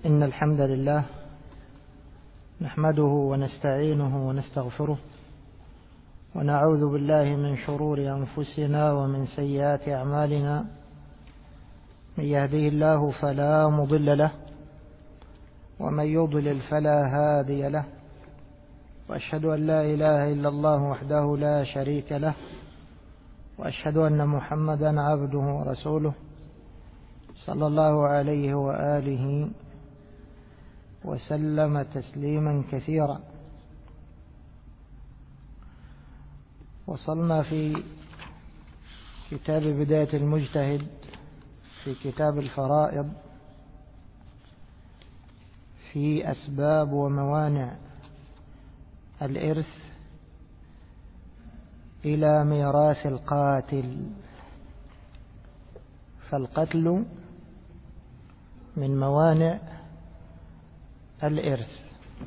إن الحمد لله نحمده ونستعينه ونستغفره ونعوذ بالله من شرور أنفسنا ومن سيئات أعمالنا. من يهده الله فلا مضل له ومن يضلل فلا هادي له، وأشهد أن لا إله إلا الله وحده لا شريك له، وأشهد أن محمدا عبده ورسوله صلى الله عليه وآله وسلم تسليما كثيرا. وصلنا في كتاب بداية المجتهد في كتاب الفرائض في أسباب وموانع الإرث إلى ميراث القاتل. فالقتل من موانع الإرث،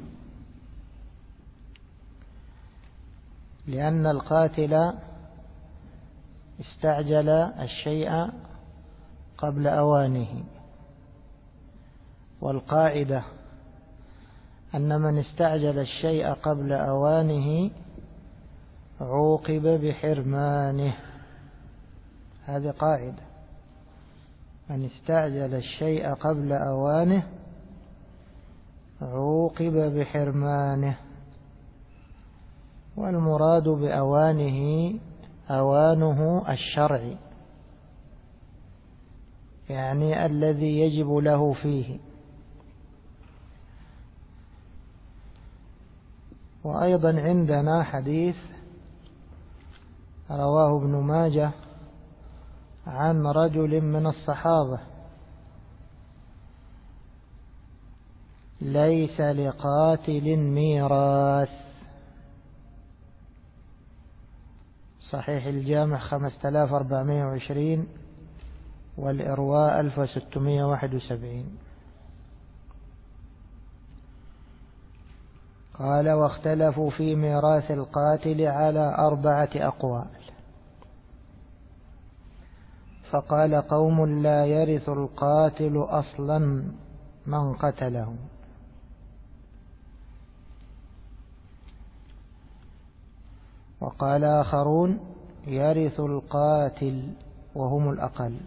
لأن القاتل استعجل الشيء قبل أوانه، والقاعدة أن من استعجل الشيء قبل أوانه عوقب بحرمانه. هذه قاعدة، من استعجل الشيء قبل أوانه عوقب بحرمانه. والمراد بأوانه أوانه الشرعي، يعني الذي يجب له فيه. وأيضا عندنا حديث رواه ابن ماجه عن رجل من الصحابة: ليس لقاتل ميراث. صحيح الجامع 5420 والإرواء 1671. قال: واختلفوا في ميراث القاتل على 4 أقوال. فقال قوم: لا يرث القاتل أصلا من قتله. وقال آخرون: يرث القاتل، وهم الأقل.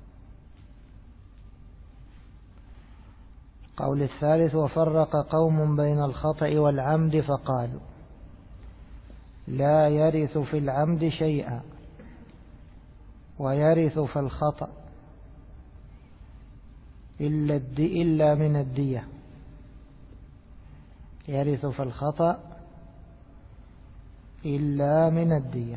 قول الثالث: وفرق قوم بين الخطأ والعمد فقالوا: لا يرث في العمد شيئا، ويرث في الخطأ إلا من الدية. يرث في الخطأ إلا من الدية،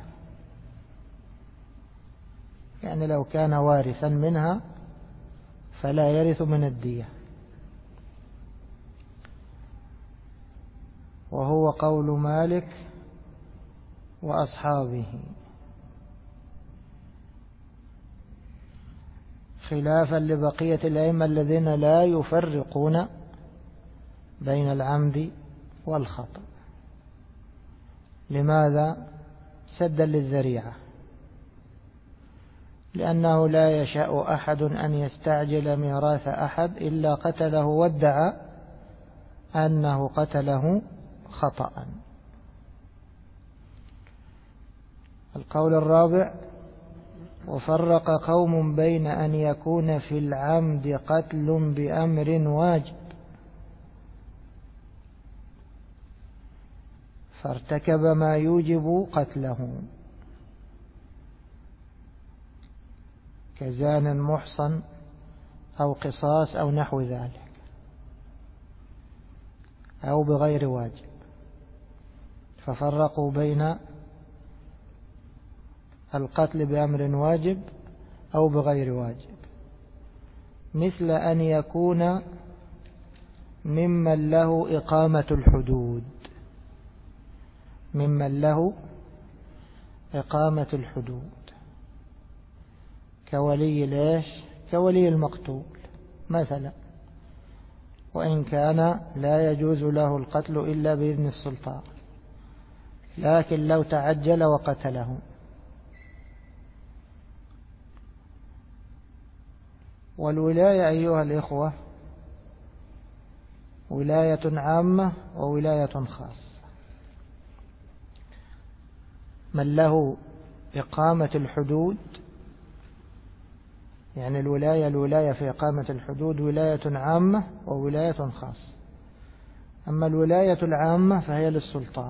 يعني لو كان وارثا منها فلا يرث من الدية. وهو قول مالك وأصحابه، خلافا لبقية الأئمة الذين لا يفرقون بين العمد والخطأ. لماذا؟ سدا للذريعة، لأنه لا يشاء أحد أن يستعجل ميراث أحد إلا قتله وادعى أنه قتله خطأ. القول الرابع: وفرق قوم بين أن يكون في العمد قتل بأمر واجب فارتكب ما يوجب قتله، كزان محصن أو قصاص أو نحو ذلك، أو بغير واجب. ففرقوا بين القتل بأمر واجب أو بغير واجب، مثل أن يكون ممن له إقامة الحدود، ممن له إقامة الحدود، كولي ليش؟ كولي المقتول مثلا، وإن كان لا يجوز له القتل إلا بإذن السلطان، لكن لو تعجل وقتله. والولاية أيها الإخوة ولاية عامة وولاية خاصة. من له إقامة الحدود، يعني الولاية في إقامة الحدود ولاية عامة وولاية خاصة. أما الولاية العامة فهي للسلطان،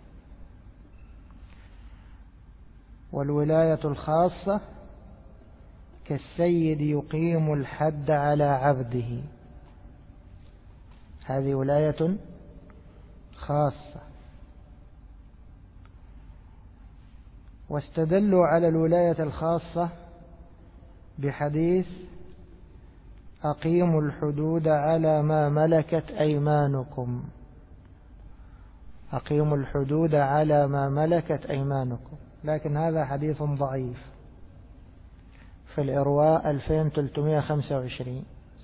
والولاية الخاصة كالسيد يقيم الحد على عبده، هذه ولاية خاصة. واستدلوا على الولاية الخاصة بحديث أقيموا الحدود على ما ملكت أيمانكم، أقيموا الحدود على ما ملكت أيمانكم، لكن هذا حديث ضعيف في الإرواء 2325.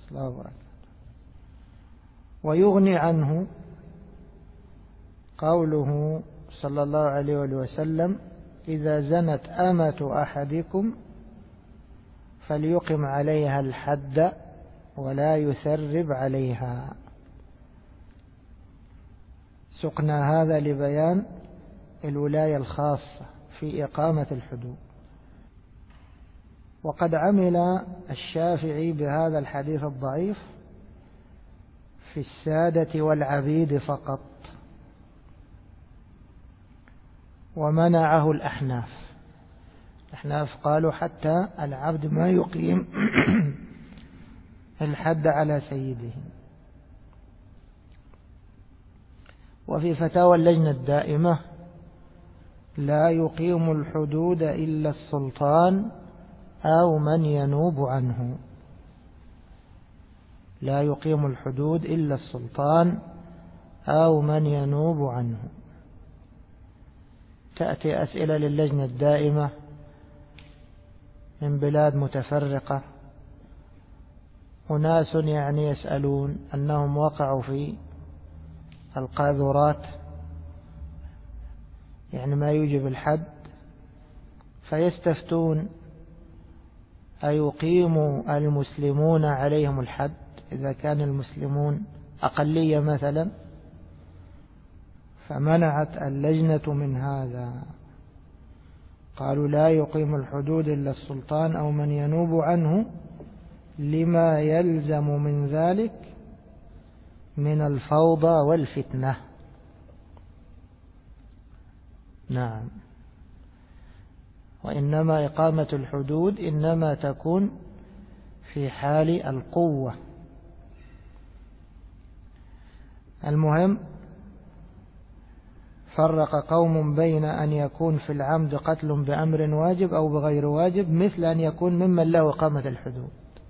ويغني عنه قوله صلى الله عليه وسلم: إذا زنت أمة أحدكم فليقم عليها الحد ولا يثرب عليها. سقنا هذا لبيان الولاية الخاصة في إقامة الحدود. وقد عمل الشافعي بهذا الحديث الضعيف في السادة والعبيد فقط، ومنعه الأحناف. الأحناف قالوا حتى العبد ما يقيم الحد على سيده. وفي فتاوى اللجنة الدائمة: لا يقيم الحدود إلا السلطان أو من ينوب عنه. لا يقيم الحدود إلا السلطان أو من ينوب عنه. تأتي أسئلة للجنة الدائمة من بلاد متفرقة، أناس يعني يسألون أنهم وقعوا في القاذورات، يعني ما يوجب الحد، فيستفتون أيقيم المسلمون عليهم الحد إذا كان المسلمون أقلية مثلا، فمنعت اللجنة من هذا. قالوا لا يقيم الحدود إلا السلطان أو من ينوب عنه لما يلزم من ذلك من الفوضى والفتنة. نعم. وإنما إقامة الحدود إنما تكون في حال القوة. المهم، فرق قوم بين أن يكون في العمد قتل بأمر واجب أو بغير واجب، مثل أن يكون ممن له إقامة الحدود.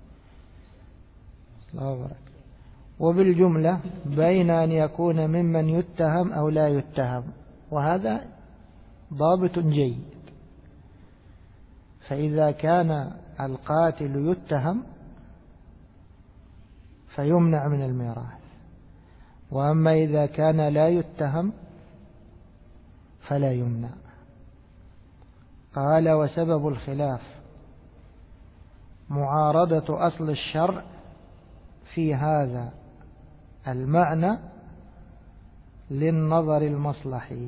وبالجملة بين أن يكون ممن يتهم أو لا يتهم، وهذا ضابط جيد. فإذا كان القاتل يتهم فيمنع من الميراث، وأما إذا كان لا يتهم فلا يمنع. قال: وسبب الخلاف معارضة أصل الشرع في هذا المعنى للنظر المصلحي.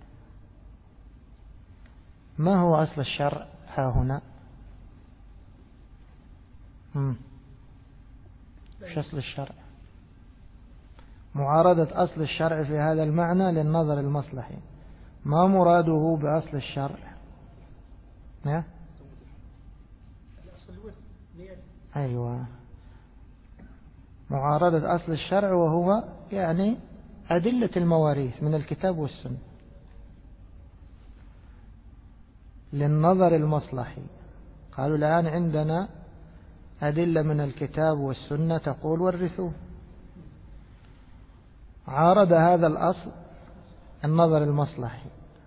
ما هو أصل الشرع ها هنا؟ مش أصل الشرع؟ معارضة أصل الشرع في هذا المعنى للنظر المصلحي. ما مراده بأصل الشرع؟ أيوة، معارضة أصل الشرع، وهو يعني أدلة المواريث من الكتاب والسنة للنظر المصلحي. قالوا الآن عندنا أدلة من الكتاب والسنة تقول ورثوه. عارض هذا الأصل النظر المصلحي،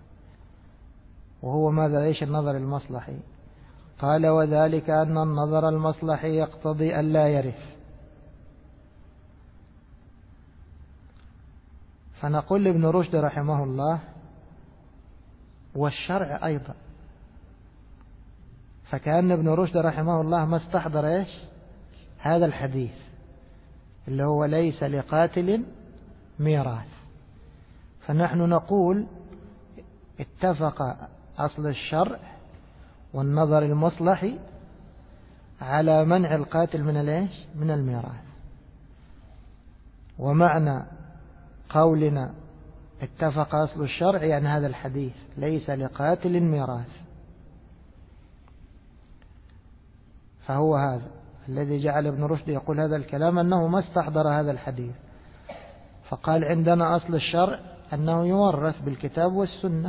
وهو ماذا؟ إيش النظر المصلحي؟ قال: وذلك أن النظر المصلحي يقتضي أن لا يرث. فنقول لابن رشد رحمه الله: والشرع أيضا. فكأن ابن رشد رحمه الله ما استحضر إيش هذا الحديث اللي هو ليس لقاتل ميراث. فنحن نقول اتفق أصل الشرع والنظر المصلحي على منع القاتل من الميراث. ومعنى قولنا اتفق أصل الشرع يعني هذا الحديث ليس لقاتل ميراث. فهو هذا الذي جعل ابن رشد يقول هذا الكلام، أنه ما استحضر هذا الحديث، فقال عندنا أصل الشرع أنه يورث بالكتاب والسنة،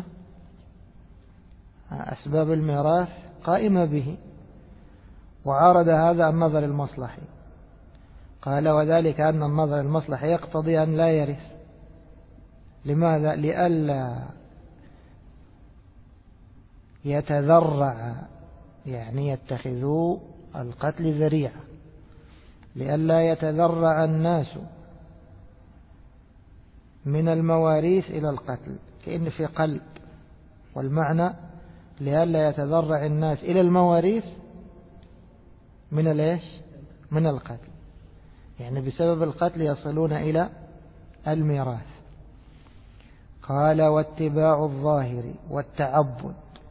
أسباب الميراث قائمة به، وعارض هذا النظر المصلحي. قال وذلك أن النظر المصلحي يقتضي أن لا يرث. لماذا؟ لئلا يتذرع، يعني يتخذوا القتل ذريعة، لئلا يتذرع الناس من المواريث إلى القتل، كأن في قلب، والمعنى لئلا يتذرع الناس إلى المواريث من القتل، يعني بسبب القتل يصلون إلى الميراث. قال واتباع الظاهر والتعبد،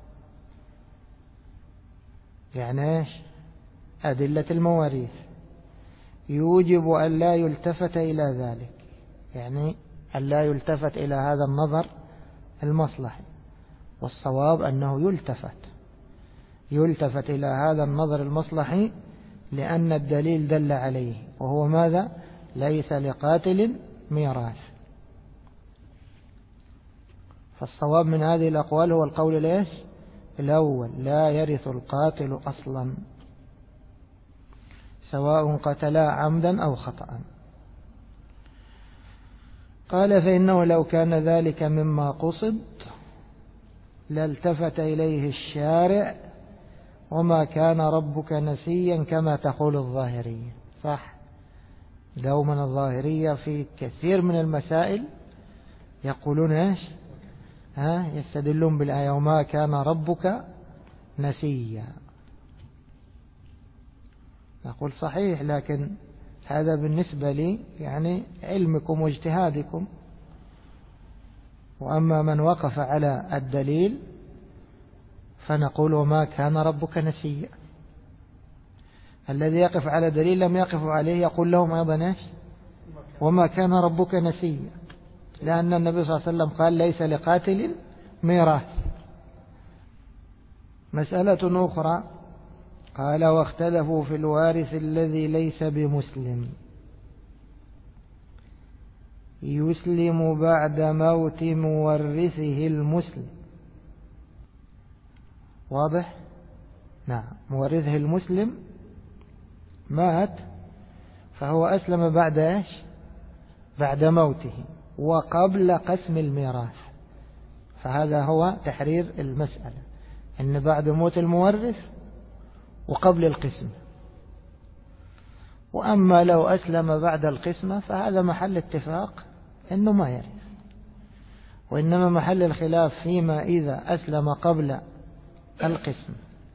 يعني أدلة المواريث يوجب أن لا يلتفت إلى ذلك، يعني أن لا يلتفت إلى هذا النظر المصلحي. والصواب أنه يلتفت إلى هذا النظر المصلحي، لأن الدليل دل عليه، وهو ماذا؟ ليس لقاتل ميراث. فالصواب من هذه الأقوال هو القول الأول، لا يرث القاتل أصلا سواء قتلا عمدا أو خطأ. قال فإنه لو كان ذلك مما قصد لالتفت إليه الشارع، وما كان ربك نسيا كما تقول الظاهرية. صح، دوما الظاهرية في كثير من المسائل يقولون يستدلون بالآية وما كان ربك نسيا. نقول صحيح، لكن هذا بالنسبة لي يعني علمكم واجتهادكم، وأما من وقف على الدليل فنقول وما كان ربك نسيا. الذي يقف على دليل لم يقف عليه يقول لهم أيضا وما كان ربك نسيا، لأن النبي صلى الله عليه وسلم قال ليس لقاتل ميراث. مسألة أخرى، قال واختلفوا في الوارث الذي ليس بمسلم يسلم بعد موت مورثه المسلم. واضح؟ نعم، مورثه المسلم مات فهو أسلم بعد موته وقبل قسم الميراث. فهذا هو تحرير المسألة، أن بعد موت المورث وقبل القسم. وأما لو أسلم بعد القسمة فهذا محل اتفاق أنه ما يرث، وإنما محل الخلاف فيما إذا أسلم قبل القسم،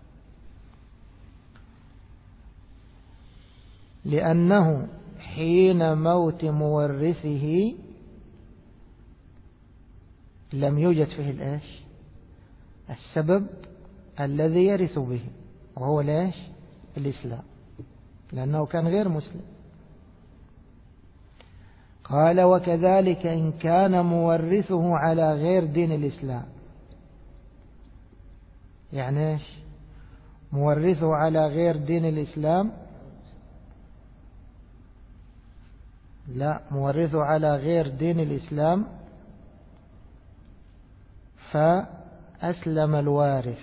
لأنه حين موت مورثه لم يوجد فيه السبب الذي يرث به، وهو الإسلام، لأنه كان غير مسلم. قال وكذلك إن كان مورثه على غير دين الإسلام. يعني مورثه على غير دين الإسلام؟ لا، مورثه على غير دين الإسلام فأسلم الوارث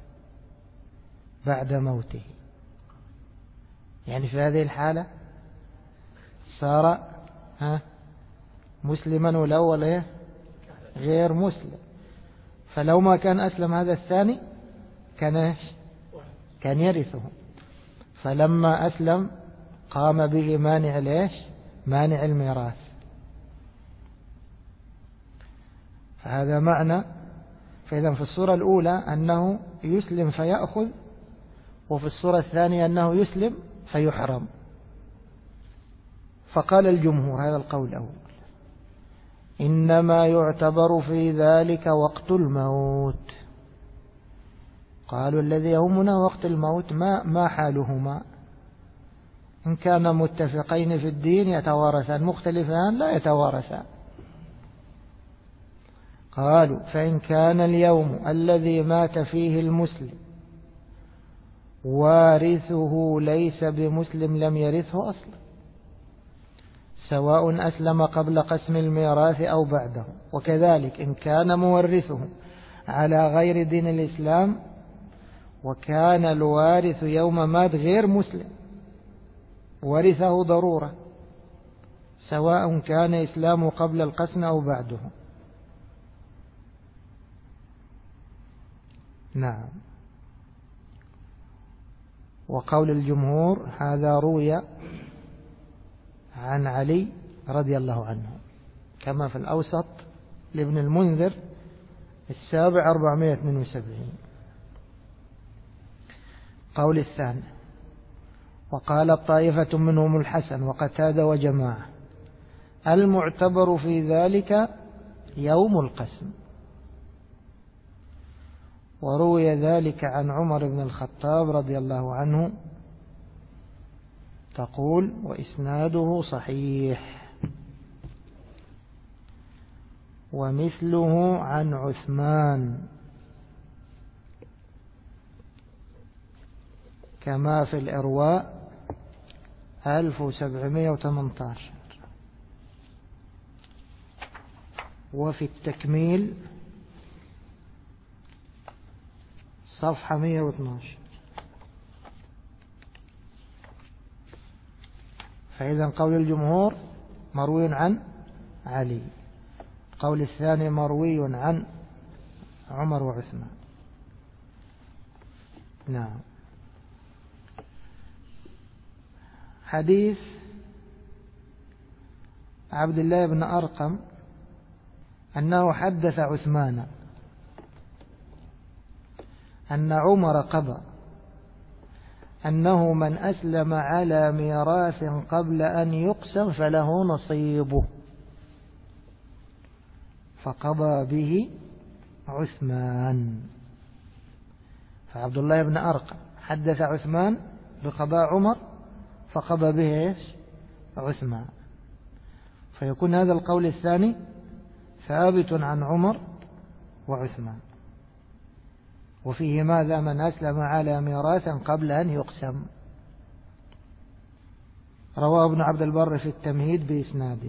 بعد موته، يعني في هذه الحالة صار مسلما، والأول غير مسلم. فلو ما كان أسلم هذا الثاني كان يرثه، فلما أسلم قام به مانع الميراث. فهذا معنى. فإذا في الصورة الأولى أنه يسلم فيأخذ، وفي الصورة الثانية أنه يسلم فيحرم. فقال الجمهور هذا القول الأول إنما يعتبر في ذلك وقت الموت. قالوا الذي يهمنا وقت الموت ما حالهما، إن كان متفقين في الدين يتوارثان، مختلفان لا يتوارثان. قالوا فإن كان اليوم الذي مات فيه المسلم وارثه ليس بمسلم لم يرثه أصلا، سواء أسلم قبل قسم الميراث أو بعده. وكذلك إن كان مورثه على غير دين الإسلام وكان الوارث يوم مات غير مسلم ورثه ضرورة، سواء كان إسلامه قبل القسم أو بعده. نعم. وقول الجمهور هذا روي عن علي رضي الله عنه كما في الأوسط لابن المنذر 472. قول الثاني وقال طائفة منهم الحسن وقتادة وجماعة المعتبر في ذلك يوم القسم. وروي ذلك عن عمر بن الخطاب رضي الله عنه تقول وإسناده صحيح. ومثله عن عثمان كما في الإرواء 1718 وفي التكميل صفحة 112. فإذا قول الجمهور مروي عن علي، قول الثاني مروي عن عمر وعثمان. نعم. حديث عبد الله بن أرقم أنه حدث عثمان أن عمر قضى أنه من أسلم على ميراث قبل أن يقسم فله نصيبه، فقضى به عثمان. فعبد الله بن أرقم حدث عثمان بقضاء عمر فقضى به إيش؟ عثمان. فيكون هذا القول الثاني ثابت عن عمر وعثمان. وفيه ماذا؟ من أسلم على ميراث قبل أن يقسم. رواه ابن عبد البر في التمهيد بإسناده،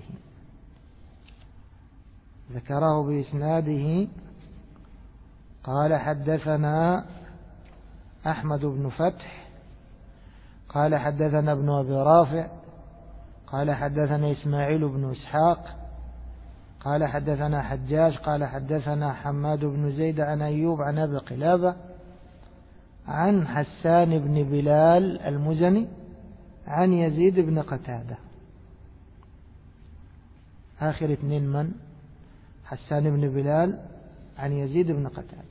ذكره بإسناده. قال حدثنا أحمد بن فتح قال حدثنا ابن أبي رافع قال حدثنا إسماعيل بن إسحاق قال حدثنا حجاج قال حدثنا حماد بن زيد عن أيوب عن أبي قلابة عن حسان بن بلال المزني عن يزيد بن قتادة. آخر اثنين من؟ حسان بن بلال عن يزيد بن قتادة.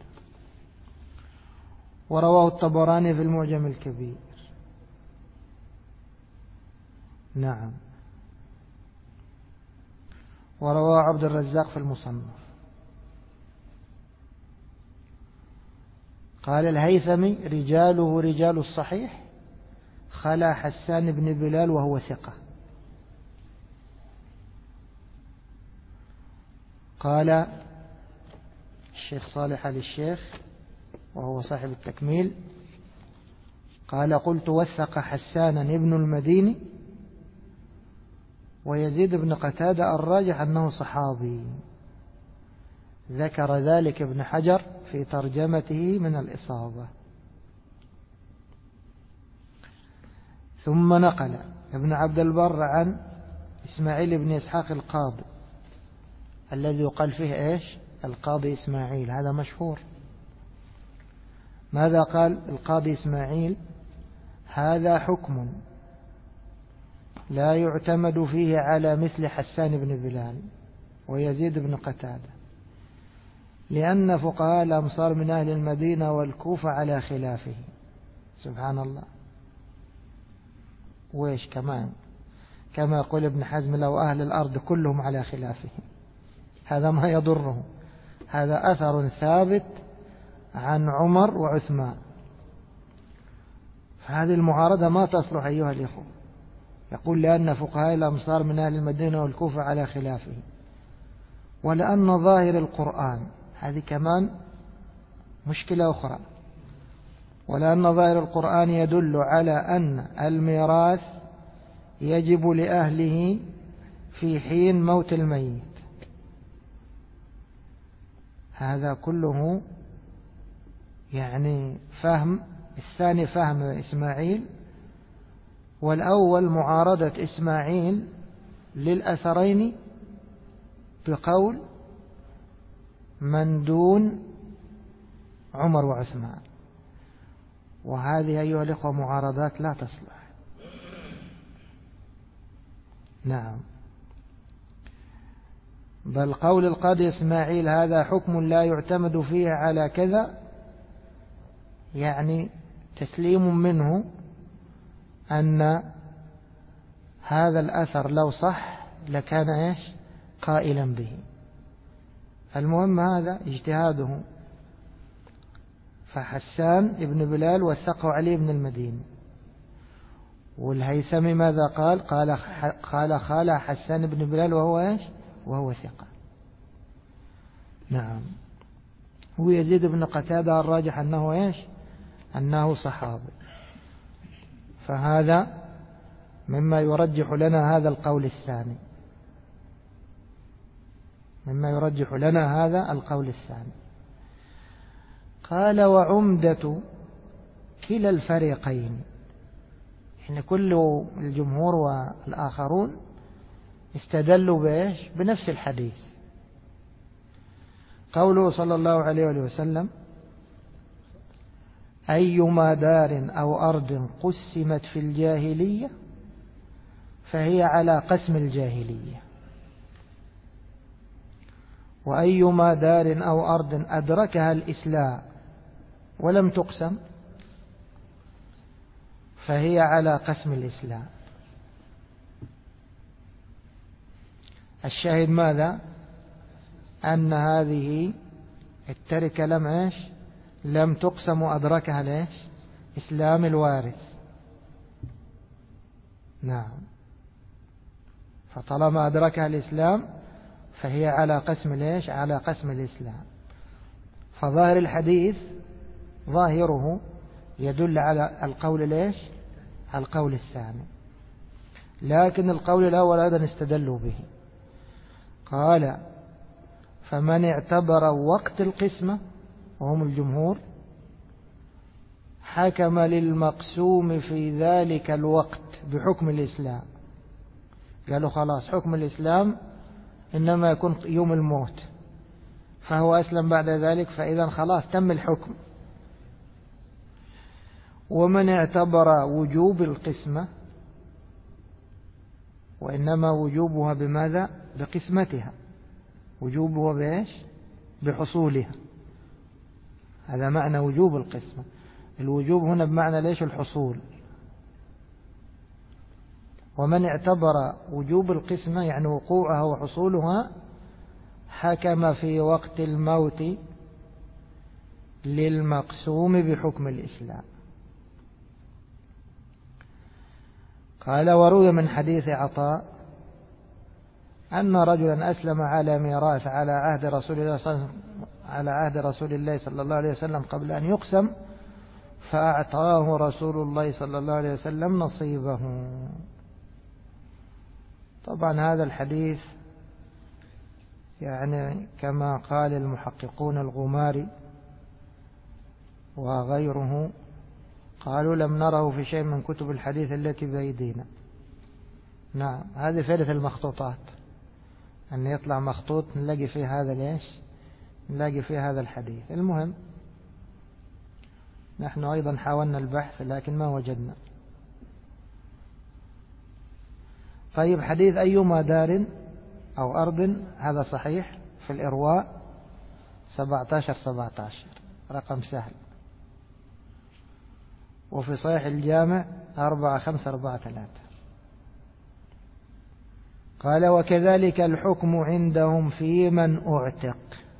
ورواه الطبراني في المعجم الكبير. نعم. ورواه عبد الرزاق في المصنف. قال الهيثمي رجاله رجال الصحيح خلا حسان بن بلال وهو ثقة. قال الشيخ صالح آل الشيخ وهو صاحب التكميل قال قلت وثق حسانا ابن المديني ويزيد بن قتادة الراجح أنه صحابي. ذكر ذلك ابن حجر في ترجمته من الإصابة. ثم نقل ابن عبد البر عن إسماعيل بن إسحاق القاضي الذي يقال فيه إيش؟ القاضي إسماعيل، هذا مشهور. ماذا قال القاضي إسماعيل؟ هذا حكم لا يعتمد فيه على مثل حسان بن بلال ويزيد بن قتادة، لأن فقهاء الأمصار من أهل المدينة والكوفة على خلافه. سبحان الله. وإيش كمان؟ كما يقول ابن حزم لو أهل الأرض كلهم على خلافه هذا ما يضره، هذا أثر ثابت عن عمر وعثمان. فهذه المعارضة ما تصلح أيها الإخوة. يقول لأن فقهاء الأمصار من أهل المدينة والكوفة على خلافه، ولأن ظاهر القرآن، هذه كمان مشكلة أخرى، ولأن ظاهر القرآن يدل على أن الميراث يجب لأهله في حين موت الميت. هذا كله يعني فهم. الثاني فهم إسماعيل، والأول معارضة إسماعيل للأثرين بقول من دون عمر وعثمان. وهذه أيها الإخوة معارضات لا تصلح. نعم. بل قول القاضي إسماعيل هذا حكم لا يعتمد فيه على كذا، يعني تسليم منه أن هذا الأثر لو صح لكان إيش قائلا به. المهم هذا اجتهاده. فحسان ابن بلال وثقه علي بن المديني. والهيثمي ماذا قال؟ قال حسان بن بلال وهو إيش؟ وهو ثقة. نعم. ويزيد بن قتادة الراجح أنه إيش؟ أنه صحابي. فهذا مما يرجح لنا هذا القول الثاني، مما يرجح لنا هذا القول الثاني. قال وعمدة كلا الفريقين، يعني كل الجمهور والآخرون استدلوا بإيش؟ بنفس الحديث. قوله صلى الله عليه وسلم أيما دار أو أرض قسمت في الجاهلية فهي على قسم الجاهلية، وأيما دار أو أرض أدركها الإسلام ولم تقسم فهي على قسم الإسلام. الشاهد ماذا؟ أن هذه التركة لم تقسم وأدركها ليش؟ إسلام الوارث. نعم. فطالما أدركها الإسلام فهي على قسم ليش؟ على قسم الإسلام. فظاهر الحديث ظاهره يدل على القول ليش؟ على القول الثاني. لكن القول الأول أيضا استدلوا به. قال فمن اعتبر وقت القسمة وهم الجمهور حكم للمقسوم في ذلك الوقت بحكم الإسلام. قالوا خلاص حكم الإسلام إنما يكون يوم الموت، فهو أسلم بعد ذلك، فإذا خلاص تم الحكم. ومن اعتبر وجوب القسمة وإنما وجوبها بماذا؟ بقسمتها، وجوبها بإيش؟ بحصولها. هذا معنى وجوب القسمة. الوجوب هنا بمعنى ليش؟ الحصول. ومن اعتبر وجوب القسمة يعني وقوعها وحصولها حكم في وقت الموت للمقسوم بحكم الإسلام. قال وروي من حديث عطاء أن رجلا أسلم على ميراث على عهد رسول الله صلى الله عليه وسلم قبل أن يقسم فأعطاه رسول الله صلى الله عليه وسلم نصيبه. طبعا هذا الحديث يعني كما قال المحققون الغماري وغيره قالوا لم نره في شيء من كتب الحديث التي بأيدينا. نعم. هذه فائدة المخطوطات، أن يطلع مخطوط نلاقي فيه هذا ليش؟ نلاقي فيه هذا الحديث. المهم نحن أيضا حاولنا البحث لكن ما وجدنا. طيب حديث أيما دار أو أرض هذا صحيح في الإرواء 17 رقم سهل، وفي صحيح الجامع 4543. قال وكذلك الحكم عندهم في من أعتق،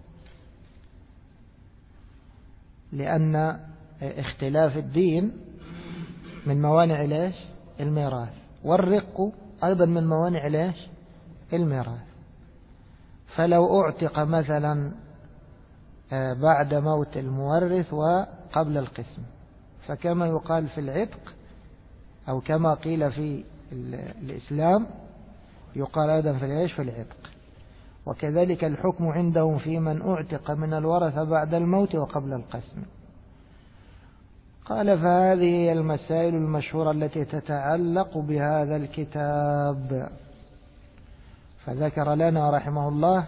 لأن اختلاف الدين من موانع ليش الميراث، والرق أيضا من موانع ليش الميراث. فلو أعتق مثلا بعد موت المورث وقبل القسم، فكما يقال في العتق أو كما قيل في الإسلام يقال أيضا في العتق. وكذلك الحكم عندهم في من أعتق من الورثة بعد الموت وقبل القسم. قال فهذه هي المسائل المشهورة التي تتعلق بهذا الكتاب. فذكر لنا رحمه الله،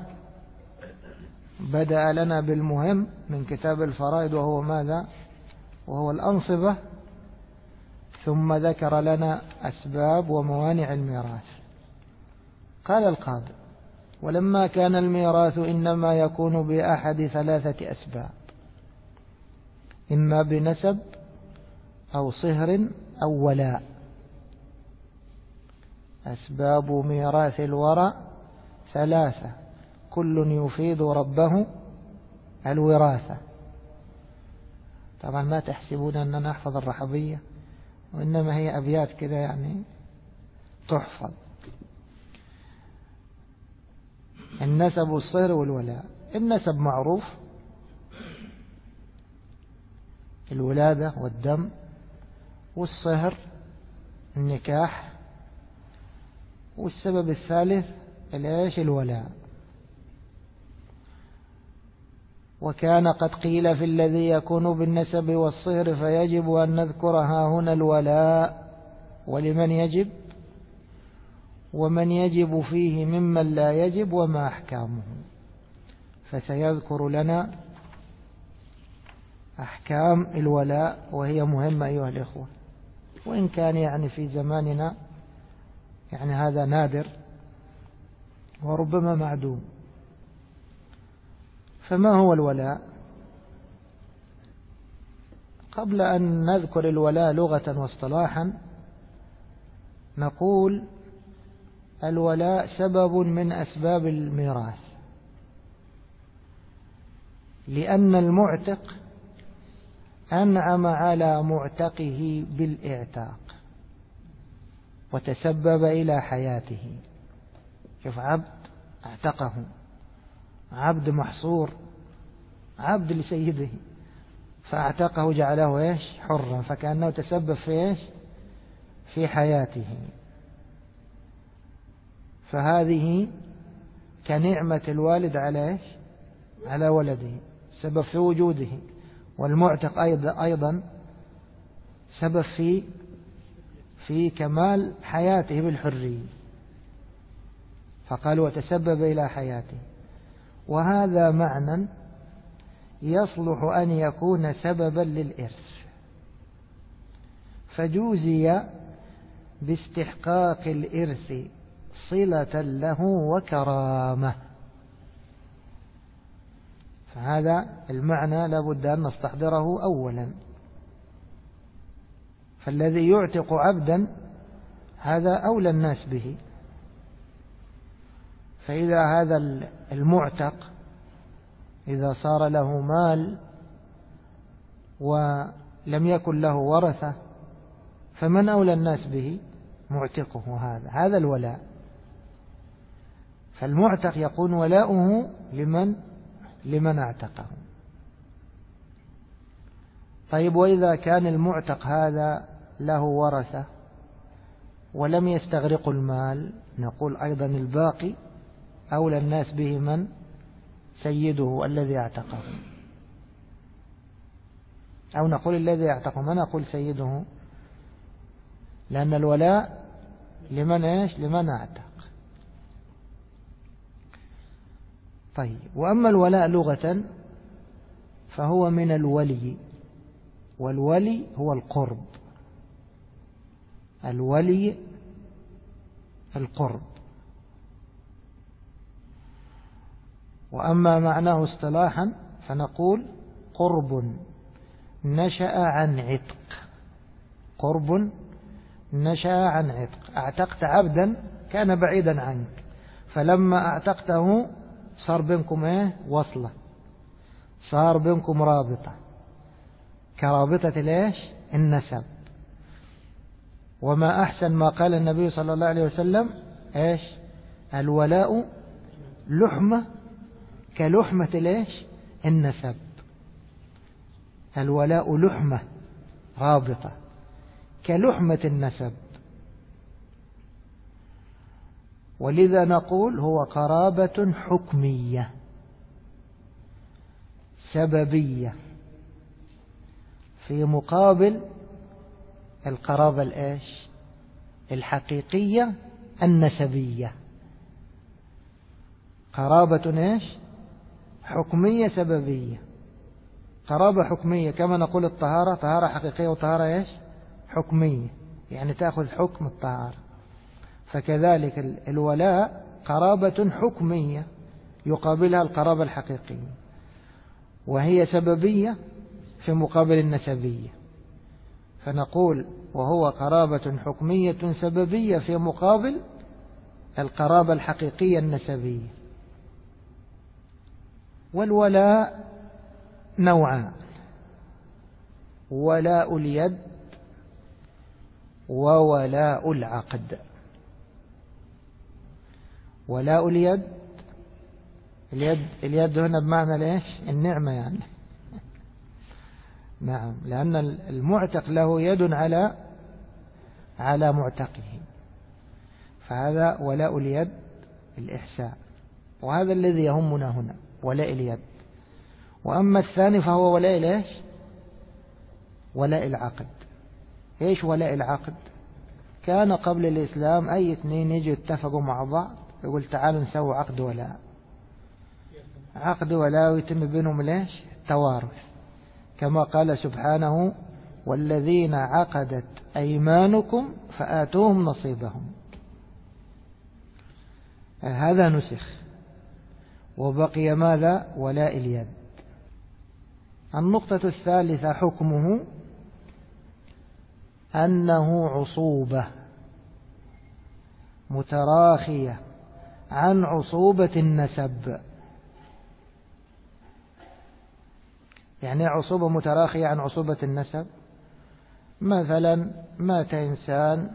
بدأ لنا بالمهم من كتاب الفرائض وهو ماذا؟ وهو الأنصبة، ثم ذكر لنا أسباب وموانع الميراث. قال القاضي ولما كان الميراث إنما يكون بأحد ثلاثة أسباب، إما بنسب أو صهر أو ولاء. أسباب ميراث الورى ثلاثة كل يفيد ربه الوراثة. طبعا ما تحسبون أننا نحفظ الرحبية، وإنما هي أبيات كده يعني تحفظ. النسب والصهر والولاء. النسب معروف، الولادة والدم، والصهر النكاح، والسبب الثالث الولاء. وكان قد قيل في الذي يكون بالنسب والصهر فيجب أن نذكرها هنا الولاء، ولمن يجب ومن يجب فيه ممن لا يجب وما أحكامه. فسيذكر لنا أحكام الولاء، وهي مهمة أيها الإخوة، وإن كان يعني في زماننا يعني هذا نادر وربما معدوم. فما هو الولاء؟ قبل أن نذكر الولاء لغة واصطلاحا نقول الولاء سبب من أسباب الميراث، لأن المعتق أنعم على معتقه بالإعتاق وتسبب إلى حياته. شوف، عبد اعتقه، عبد محصور، عبد لسيده، فاعتقه جعله حرا، فكأنه تسبب في حياته. فهذه كنعمة الوالد على ولده، سبب في وجوده. والمعتق أيضا سبب في كمال حياته بالحرية، فقال وتسبب إلى حياته. وهذا معنى يصلح أن يكون سببا للإرث، فجوزي باستحقاق الإرث صلة له وكرامة. فهذا المعنى لابد أن نستحضره أولا. فالذي يعتق عبدا هذا أولى الناس به. فإذا هذا المعتق إذا صار له مال ولم يكن له ورثة، فمن أولى الناس به؟ معتقه. هذا الولاء. فالمعتق يكون ولاؤه لمن اعتقه. طيب، وإذا كان المعتق هذا له ورثة ولم يستغرقوا المال، نقول أيضا الباقي أولى الناس به من؟ سيده الذي اعتقه. أو نقول الذي اعتقه، ما نقول سيده، لأن الولاء لمن اعتق. طيب، وأما الولاء لغة فهو من الولي، والولي هو القرب. الولي القرب. وأما معناه اصطلاحا فنقول قرب نشأ عن عتق. قرب نشأ عن عتق. اعتقت عبدا كان بعيدا عنك، فلما اعتقته صار بينكم ايه؟ وصلة، صار بينكم رابطة كرابطة الايش؟ النسب. وما أحسن ما قال النبي صلى الله عليه وسلم ايش؟ الولاء لحمة كلحمة الايش؟ النسب. الولاء لحمة رابطة كلحمة النسب. ولذا نقول هو قرابة حكمية سببية في مقابل القرابة الايش؟ الحقيقية النسبية. قرابة ايش؟ حكمية سببية. قرابة حكمية كما نقول الطهارة طهارة حقيقية وطهارة ايش؟ حكمية، يعني تأخذ حكم الطهارة. فكذلك الولاء قرابة حكمية يقابلها القرابة الحقيقية، وهي سببية في مقابل النسبية. فنقول وهو قرابة حكمية سببية في مقابل القرابة الحقيقية النسبية. والولاء نوعان: ولاء اليد وولاء العقد. ولاء اليد، اليد هنا بمعنى ليش؟ النعمة يعني. نعم، لأن المعتق له يد على معتقه، فهذا ولاء اليد الإحسان، وهذا الذي يهمنا هنا ولاء اليد. وأما الثاني فهو ولاء ليش؟ ولاء العقد. إيش ولاء العقد؟ كان قبل الإسلام أي اثنين يجوا يتفقوا مع بعض يقول تعالوا نسوي عقد ولاء، عقد ولاء ويتم بينهم ليش؟ توارث، كما قال سبحانه: والذين عقدت أيمانكم فآتوهم نصيبهم. هذا نسخ وبقي ماذا؟ ولاء اليد. النقطة الثالثة حكمه أنه عصوبة متراخية عن عصوبة النسب. يعني عصوبة متراخية عن عصوبة النسب. مثلا مات إنسان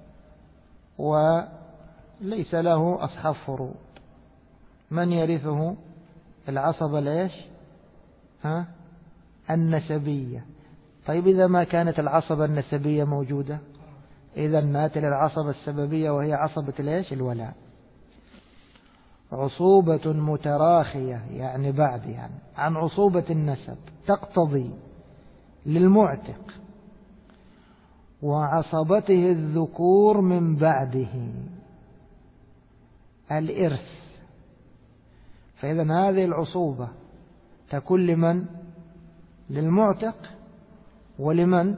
وليس له أصحاب فروض، من يرثه؟ العصبة ليش؟ النسبية. طيب إذا ما كانت العصبة النسبية موجودة، إذا ناتل العصبة السببية وهي عصبة ليش؟ الولاء. عصوبة متراخية يعني بعد يعني عن عصوبة النسب، تقتضي للمعتق وعصبته الذكور من بعده الإرث. فإذا هذه العصوبة تكون لمن؟ للمعتق ولمن؟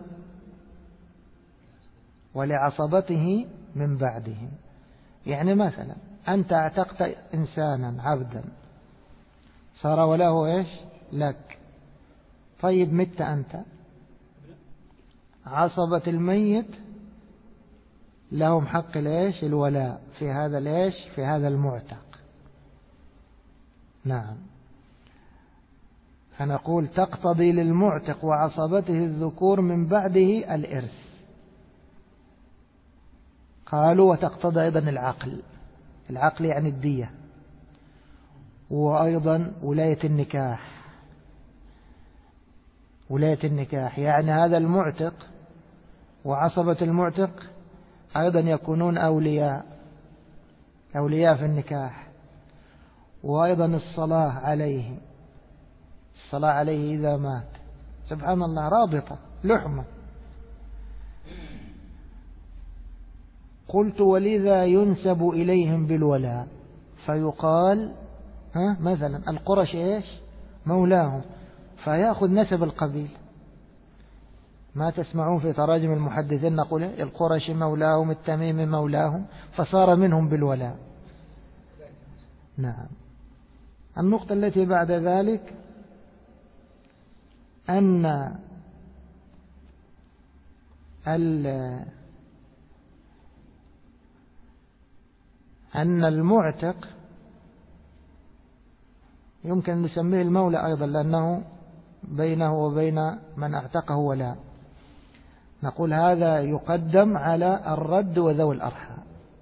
ولعصبته من بعده. يعني مثلا أنت اعتقت إنسانا عبدا صار وله إيش؟ لك. طيب مت أنت، عصبة الميت لهم حق ليش؟ الولاء في هذا ليش؟ في هذا المعتق. نعم، فنقول تقتضي للمعتق وعصبته الذكور من بعده الإرث. قالوا وتقتضي أيضا العقل. العقل يعني الدية، وأيضا ولاية النكاح. ولاية النكاح يعني هذا المعتق وعصبة المعتق أيضا يكونون أولياء في النكاح. وأيضا الصلاة عليه، الصلاة عليه إذا مات. سبحان الله، رابطة لحمة. قلت ولذا ينسب إليهم بالولاء، فيقال مثلا القرش إيش؟ مولاهم، فيأخذ نسب القبيل. ما تسمعون في تراجم المحدثين نقول القرش مولاهم، التميم مولاهم، فصار منهم بالولاء. نعم. النقطة التي بعد ذلك أن المعتق يمكن أن نسميه المولى أيضا، لأنه بينه وبين من اعتقه ولاء. نقول هذا يقدم على الرد وذوي الأرحام.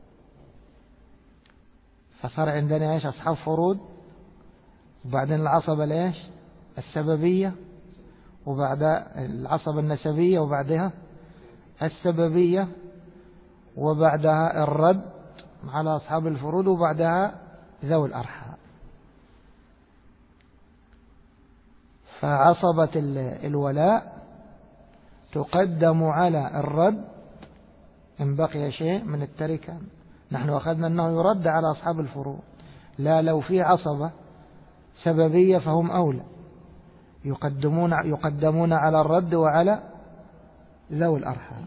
فصار عندنا إيش؟ أصحاب فروض، وبعدين العصبة ليش؟ السببية، وبعد العصبة النسبية، وبعدها السببية، وبعدها الرد على أصحاب الفروض، وبعدها ذوي الأرحام. فعصبة الولاء تقدم على الرد إن بقي شيء من التركة. نحن أخذنا أنه يرد على أصحاب الفروض، لا لو في عصبة سببية فهم أولى، يقدمون على الرد وعلى ذوي الأرحام.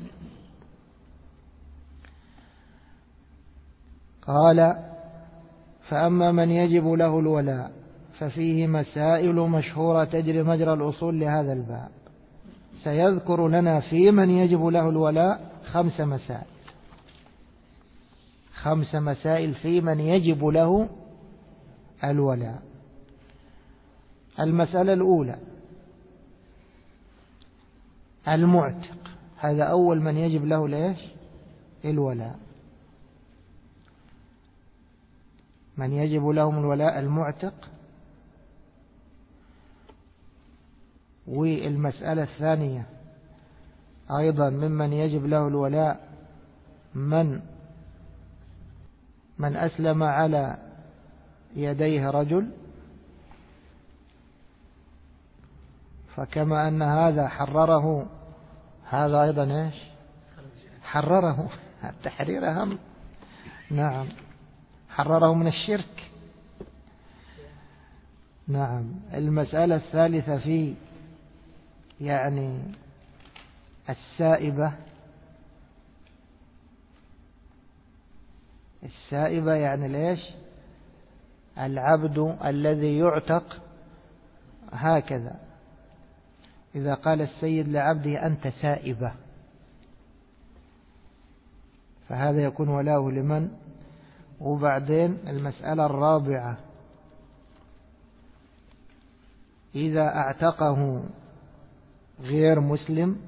قال: فأما من يجب له الولاء ففيه مسائل مشهورة تجري مجرى الأصول لهذا الباب. سيذكر لنا في من يجب له الولاء 5 مسائل. 5 مسائل في من يجب له الولاء. المسألة الأولى: المعتق، هذا أول من يجب له ليش؟ الولاء. من يجب لهم الولاء المعتق. والمسألة الثانية أيضا ممن يجب له الولاء من أسلم على يديه رجل، فكما أن هذا حرره، هذا أيضا إيش؟ حرره. التحرير أهم. نعم، حرره من الشرك. نعم. المسألة الثالثة في يعني السائبة. السائبة يعني ليش؟ العبد الذي يعتق هكذا، إذا قال السيد لعبده أنت سائبة، فهذا يكون ولاؤه لمن؟ وبعدين المسألة الرابعة: إذا اعتقه غير مسلم،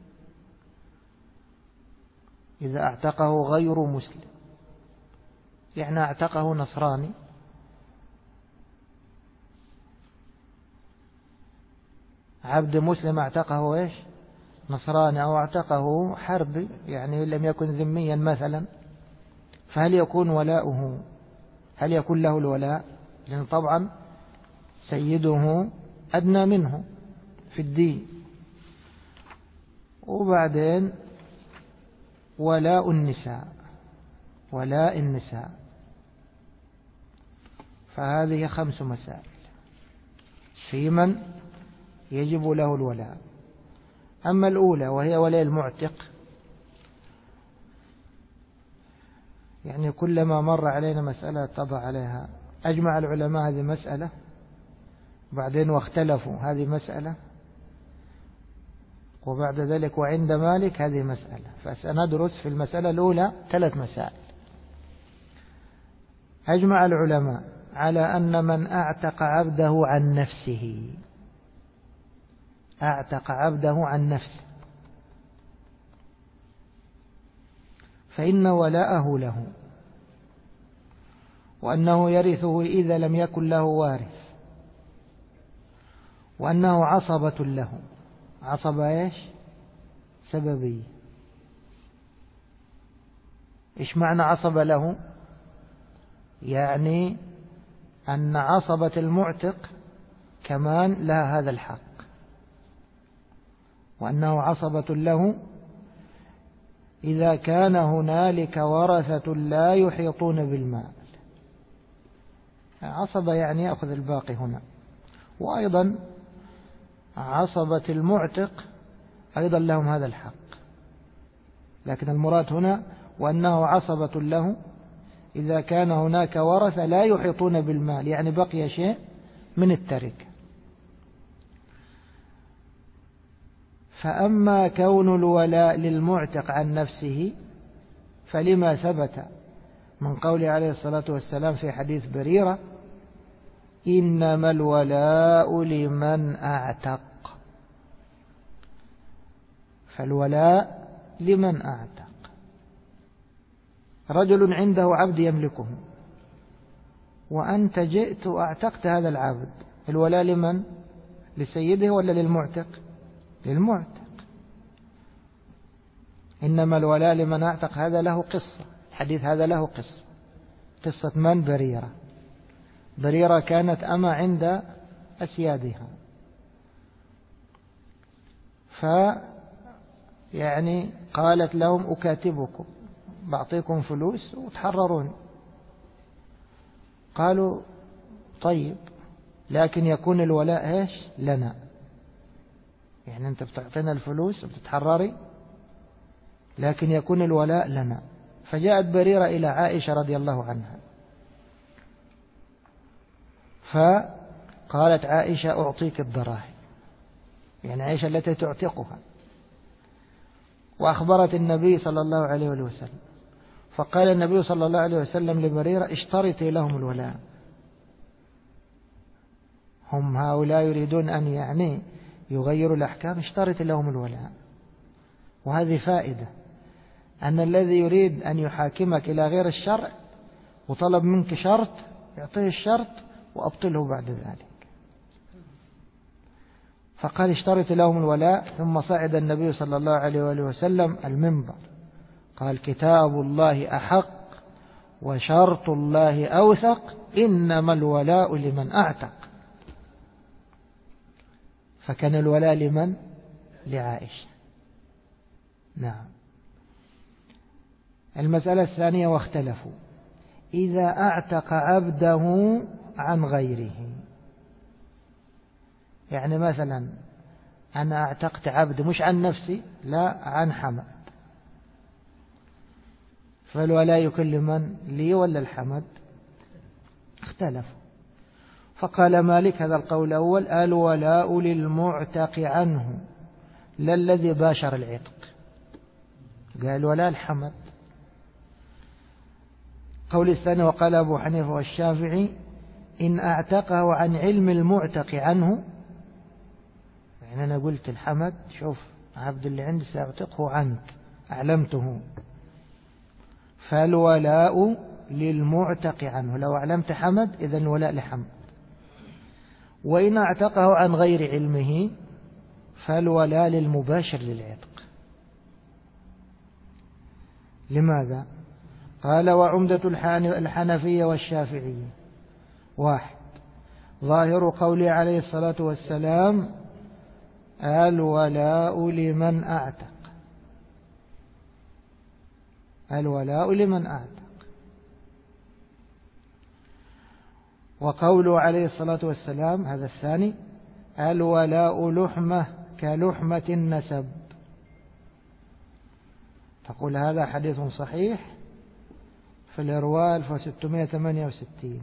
إذا اعتقه غير مسلم، يعني اعتقه نصراني، عبد مسلم اعتقه إيش؟ نصراني، أو اعتقه حربي يعني لم يكن ذميا مثلا، فهل يكون ولاؤه، هل يكون له الولاء؟ لأن طبعا سيده أدنى منه في الدين. وبعدين ولاء النساء، ولاء النساء. فهذه 5 مسائل في من يجب له الولاء. أما الأولى وهي ولاء المعتق، يعني كلما مر علينا مسألة تضع عليها، أجمع العلماء هذه مسألة، بعدين واختلفوا هذه مسألة، وبعد ذلك وعند مالك هذه مسألة. فسندرس في المسألة الأولى 3 مسائل. أجمع العلماء على أن من أعتق عبده عن نفسه، أعتق عبده عن نفسه، فإن ولاءه له، وأنه يرثه إذا لم يكن له وارث، وأنه عصبة له. عصبة إيش؟ سببية. إيش معنى عصبة له؟ يعني أن عصبة المعتق كمان لها هذا الحق، وأنه عصبة له إذا كان هنالك ورثة لا يحيطون بالمال. عصبة يعني يأخذ الباقي هنا. وأيضا عصبة المعتق أيضا لهم هذا الحق، لكن المراد هنا وأنه عصبة له إذا كان هناك ورثة لا يحيطون بالمال، يعني بقي شيء من التركة. فأما كون الولاء للمعتق عن نفسه فلما ثبت من قول عليه الصلاة والسلام في حديث بريرة: إنما الولاء لمن أعتق. فالولاء لمن أعتق. رجل عنده عبد يملكه وأنت جئت وأعتقت هذا العبد، الولاء لمن؟ لسيده ولا للمعتق؟ للمعتق. إنما الولاء لمن أعتق. هذا له قصة، الحديث هذا له قصة من؟ بريرة. بريرة كانت أما عند أسيادها، يعني قالت لهم أكاتبكم، بعطيكم فلوس وتحررون. قالوا طيب، لكن يكون الولاء إيش؟ لنا. يعني أنت بتعطينا الفلوس وبتتحرري، لكن يكون الولاء لنا. فجاءت بريرة إلى عائشة رضي الله عنها، فقالت عائشة أعطيك الدراهم، يعني عائشة التي تعتقها، وأخبرت النبي صلى الله عليه وسلم. فقال النبي صلى الله عليه وسلم لبريرة اشترطي لهم الولاء. هم هؤلاء يريدون أن يعني يغيروا الأحكام، اشترطي لهم الولاء. وهذه فائدة، أن الذي يريد أن يحاكمك إلى غير الشرع وطلب منك شرط، يعطيه الشرط وأبطله بعد ذلك. فقال اشترط لهم الولاء. ثم صعد النبي صلى الله عليه وسلم المنبر، قال كتاب الله أحق وشرط الله أوثق، إنما الولاء لمن أعتق. فكان الولاء لمن؟ لعائشة. نعم. المسألة الثانية، واختلفوا إذا أعتق عبده عن غيره. يعني مثلا أنا أعتقت عبد مش عن نفسي، لا، عن حمد، فالولاء يكون لمن؟ لي ولا الحمد؟ اختلفوا. فقال مالك هذا القول الأول، الولاء للمعتق عنه لا الذي باشر العتق. قال ولا الحمد. قول الثاني، وقال أبو حنيفة والشافعي إن أعتقه عن علم المعتق عنه. يعني أنا قلت الحمد، شوف عبد اللي عندي سأعتقه عنك، أعلمته، فالولاء للمعتق عنه. لو أعلمت حمد إذن الولاء لحمد. وإن أعتقه عن غير علمه فالولاء للمباشر للعتق. لماذا؟ قال وعمدة الحنفية والشافعية واحد، ظاهر قوله عليه الصلاة والسلام الولاء لمن أعتق. الولاء لمن أعتق. وقوله عليه الصلاة والسلام هذا الثاني، الولاء لحمة كلحمة النسب. تقول هذا حديث صحيح في الإرواء 1668،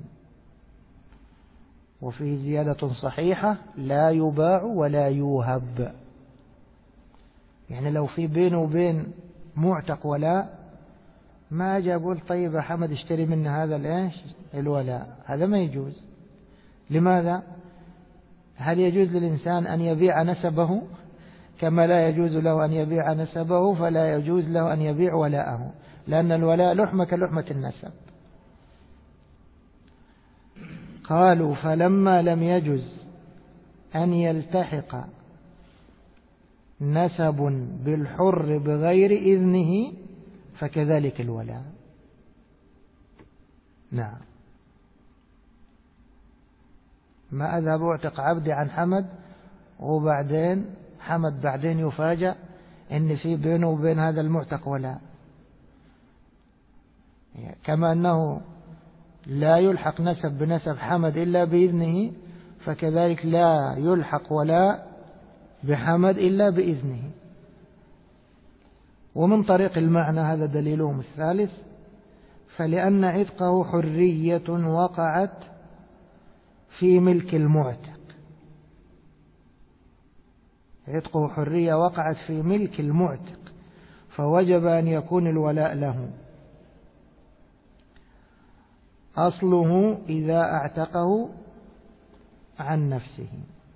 وفيه زيادة صحيحة لا يباع ولا يوهب. يعني لو في بينه وبين معتق ولاء، ما أجي أقول طيب يا حمد اشتري مني هذا الإيش الولاء، هذا ما يجوز. لماذا؟ هل يجوز للإنسان أن يبيع نسبه؟ كما لا يجوز له أن يبيع نسبه فلا يجوز له أن يبيع ولاءه، لأن الولاء لحمة كلحمة النسب. قالوا فلما لم يجز أن يلتحق نسب بالحر بغير إذنه فكذلك الولاء. نعم. ما أذهب أعتق عبدي عن حمد، وبعدين حمد بعدين يفاجأ إن في بينه وبين هذا المعتق ولاء. كما أنه لا يلحق نسب بنسب حمد إلا بإذنه، فكذلك لا يلحق ولاء بحمد إلا بإذنه. ومن طريق المعنى هذا دليلهم الثالث، فلأن عتقه حرية وقعت في ملك المعتق. عتقه حرية وقعت في ملك المعتق، فوجب أن يكون الولاء له. أصله إذا اعتقه عن نفسه.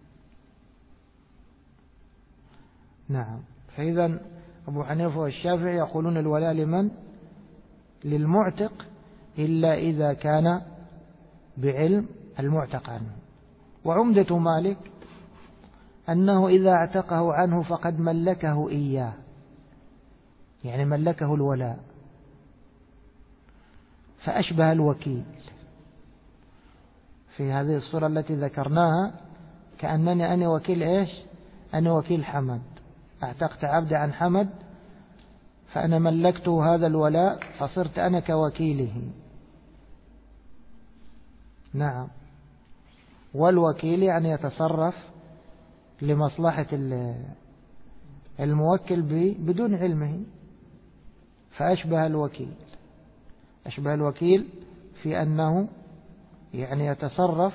نعم. فإذا أبو حنيفة والشافعي يقولون الولاء لمن؟ للمعتق، إلا إذا كان بعلم المعتق عنه. وعمدة مالك أنه إذا اعتقه عنه فقد ملكه إياه، يعني ملكه الولاء، فأشبه الوكيل. في هذه الصورة التي ذكرناها كأنني أنا وكيل إيش؟ أنا وكيل حمد، اعتقت عبد عن حمد فأنا ملكته هذا الولاء فصرت أنا كوكيله. نعم. والوكيل يعني يتصرف لمصلحة الموكل بدون علمه، فأشبه الوكيل، أشبه الوكيل في أنه يعني يتصرف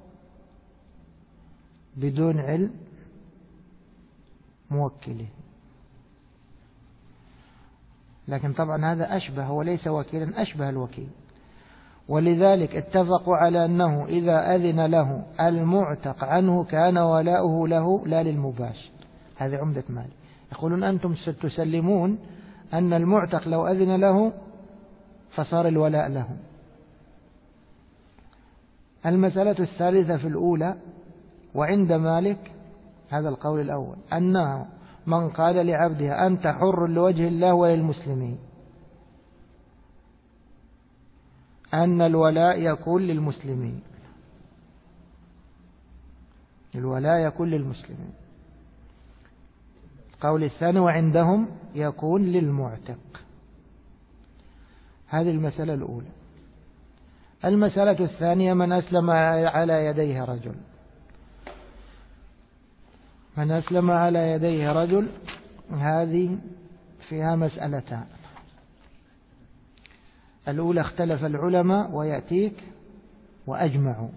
بدون علم موكله. لكن طبعا هذا أشبه وليس وكيلا، أشبه الوكيل. ولذلك اتفقوا على أنه إذا أذن له المعتق عنه كان ولاؤه له لا للمباشر. هذه عمدة مالك. يقولون أنتم ستسلمون أن المعتق لو أذن له فصار الولاء له. المسألة الثالثة في الأولى، وعند مالك هذا القول الأول، أنه من قال لعبده أنت حر لوجه الله وللمسلمين، أن الولاء يكون للمسلمين، الولاء يكون للمسلمين. القول الثاني وعندهم يكون للمعتق. هذه المسألة الأولى. المسألة الثانية من أسلم على يديه رجل، من أسلم على يديه رجل، هذه فيها مسألتان. الأولى اختلف العلماء ويأتيك وأجمعوا.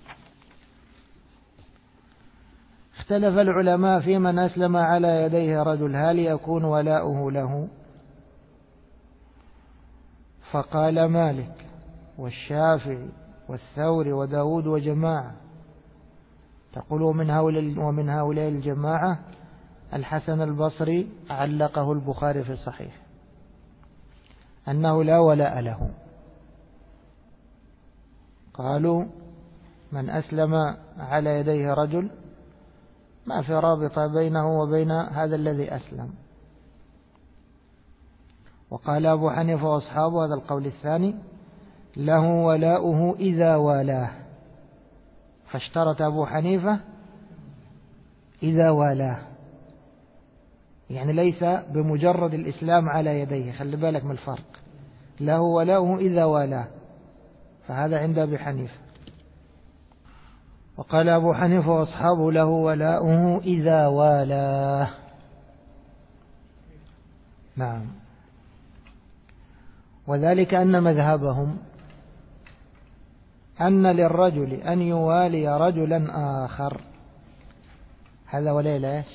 اختلف العلماء في من أسلم على يديه رجل هل يكون ولاؤه له؟ فقال مالك والشافعي والثوري وداود وجماعة، تقول ومن هؤلاء الجماعة الحسن البصري علقه البخاري في الصحيح أنه لا ولاء له. قالوا من أسلم على يديه رجل ما في رابطة بينه وبين هذا الذي أسلم. وقال أبو حنيفة وأصحابه هذا القول الثاني له ولاؤه إذا والاه، فاشترط أبو حنيفة إذا والاه، يعني ليس بمجرد الإسلام على يديه، خلي بالك من الفرق، له ولاؤه إذا والاه، فهذا عند أبي حنيفة. وقال أبو حنيفة وأصحابه له ولاؤه إذا والاه. نعم. وذلك أن مذهبهم أن للرجل أن يوالي رجلا آخر، هذا ولاء ليش؟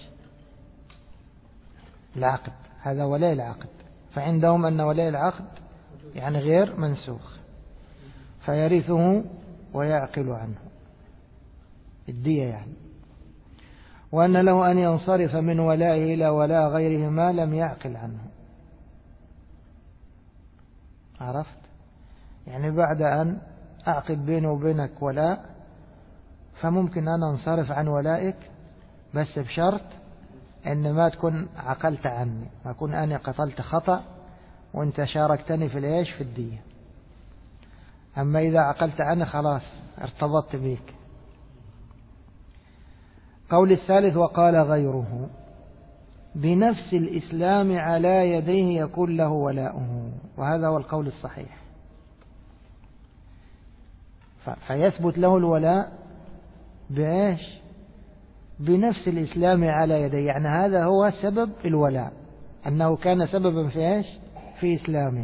العقد، هذا ولاء العقد. فعندهم أن ولاء العقد يعني غير منسوخ، فيرثه ويعقل عنه الدية يعني. وأن له أن ينصرف من ولائه إلى ولاء غيره ما لم يعقل عنه. عرفت؟ يعني بعد أن أعقد بيني وبينك ولاء فممكن أنا أنصرف عن ولائك، بس بشرط أن ما تكون عقلت عني، ما أكون أنا قتلت خطأ وأنت شاركتني في الإيش في الدية. أما إذا عقلت عني خلاص ارتبطت بك. قول الثالث وقال غيره بنفس الإسلام على يديه يكون له ولاؤه، وهذا هو القول الصحيح. فيثبت له الولاء بإيش؟ بنفس الإسلام على يديه، يعني هذا هو سبب الولاء، أنه كان سببا في إيش؟ في إسلامه.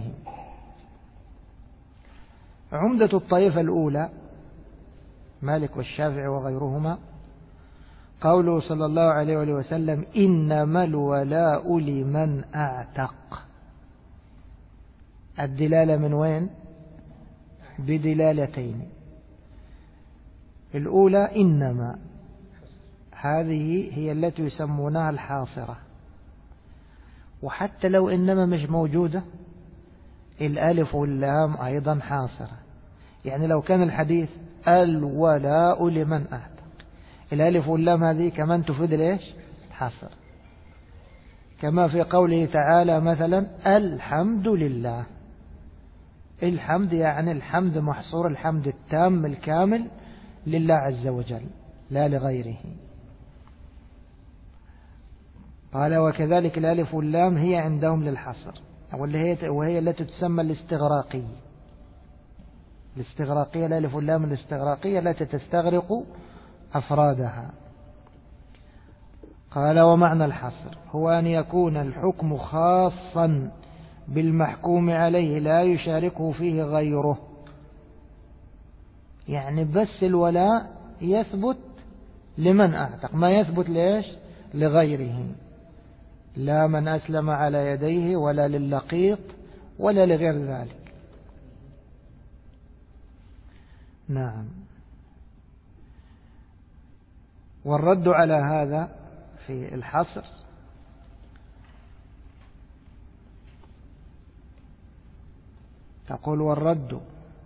عمدة الطائفة الأولى مالك والشافعي وغيرهما قوله صلى الله عليه وسلم إنما الولاء لمن أعتق. الدلالة من وين؟ بدلالتين. الأولى إنما، هذه هي التي يسمونها الحاصرة. وحتى لو إنما مش موجودة الألف واللام أيضا حاصرة. يعني لو كان الحديث الولاء لمن أعتق، الألف واللام هذه كمان تفيد ليش؟ الحصر. كما في قوله تعالى مثلا الحمد لله، الحمد يعني الحمد محصور، الحمد التام الكامل لله عز وجل لا لغيره. قال وكذلك الألف واللام هي عندهم للحصر، وهي التي تسمى الاستغراقية. الاستغراقية الألف واللام الاستغراقية التي تستغرق أفرادها. قال ومعنى الحصر هو أن يكون الحكم خاصا بالمحكوم عليه لا يشاركه فيه غيره. يعني بس الولاء يثبت لمن أعتق، ما يثبت ليش؟ لغيره، لا من أسلم على يديه ولا لللقيط ولا لغير ذلك. نعم. والرد على هذا في الحصر تقول والرد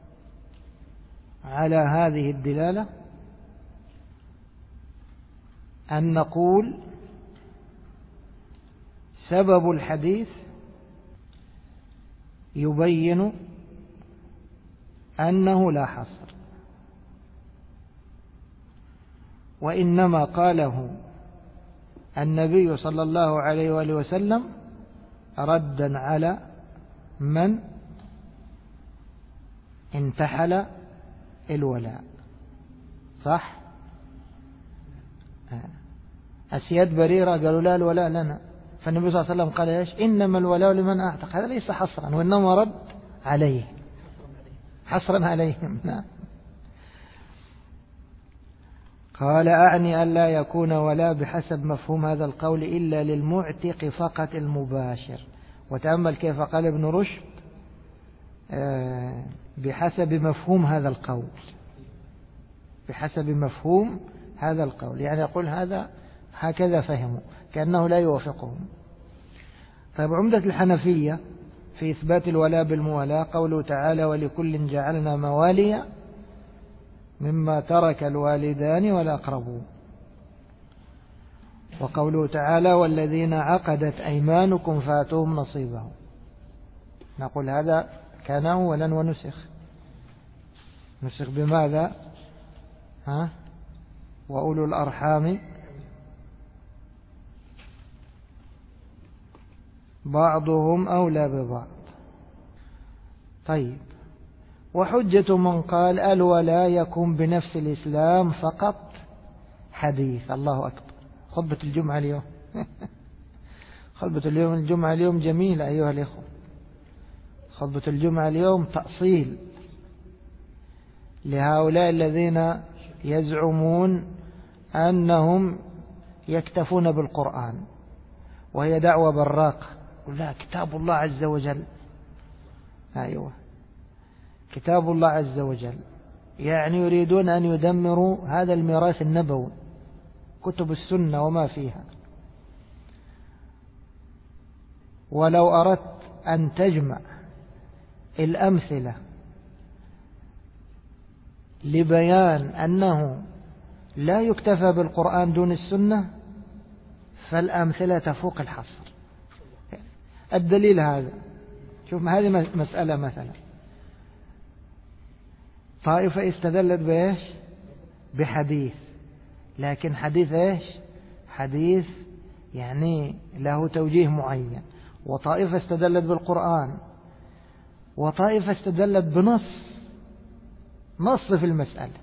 على هذه الدلالة أن نقول سبب الحديث يبين أنه لا حصر، وإنما قاله النبي صلى الله عليه وآله وسلم ردا على من انتحل الولاء. صح؟ أسياد بريرة قالوا لا الولاء لنا، فالنبي صلى الله عليه وسلم قال إيش؟ إنما الولاء لمن أعتق. هذا ليس حصرا وإنما رد عليه، حصرا عليهم. نعم. قال أعني أن لا يكون ولا بحسب مفهوم هذا القول إلا للمعتق فقط المباشر. وتأمل كيف قال ابن رشد بحسب مفهوم هذا القول، بحسب مفهوم هذا القول، يعني يقول هذا هكذا فهموا كأنه لا يوافقهم. طيب عمدة الحنفية في إثبات الولاء بالموالاة قوله تعالى ولكل جعلنا مواليا مما ترك الوالدان والأقربون، وقوله تعالى والذين عقدت أيمانكم فاتوهم نصيبهم. نقول هذا كان أولا ونسخ. نسخ بماذا؟ وأولو الأرحام بعضهم أولى ببعض. طيب وحجة من قال الولاء يكون بنفس الإسلام فقط حديث. الله أكبر، خطبة الجمعة اليوم خطبة الجمعة اليوم جميلة أيها الإخوة. خطبة الجمعة اليوم تأصيل لهؤلاء الذين يزعمون أنهم يكتفون بالقرآن، وهي دعوة براقة. لا، كتاب الله عز وجل. أيوة، كتاب الله عز وجل. يعني يريدون أن يدمروا هذا الميراث النبوي، كتب السنة وما فيها. ولو أردت أن تجمع الأمثلة لبيان أنه لا يكتفى بالقرآن دون السنة فالأمثلة تفوق الحصر. الدليل هذا، شوف هذه مسألة مثلا طائفة استدلت بإيش؟ بحديث، لكن حديث إيش؟ حديث يعني له توجيه معين. وطائفة استدلت بالقرآن، وطائفة استدلت نص في المسألة.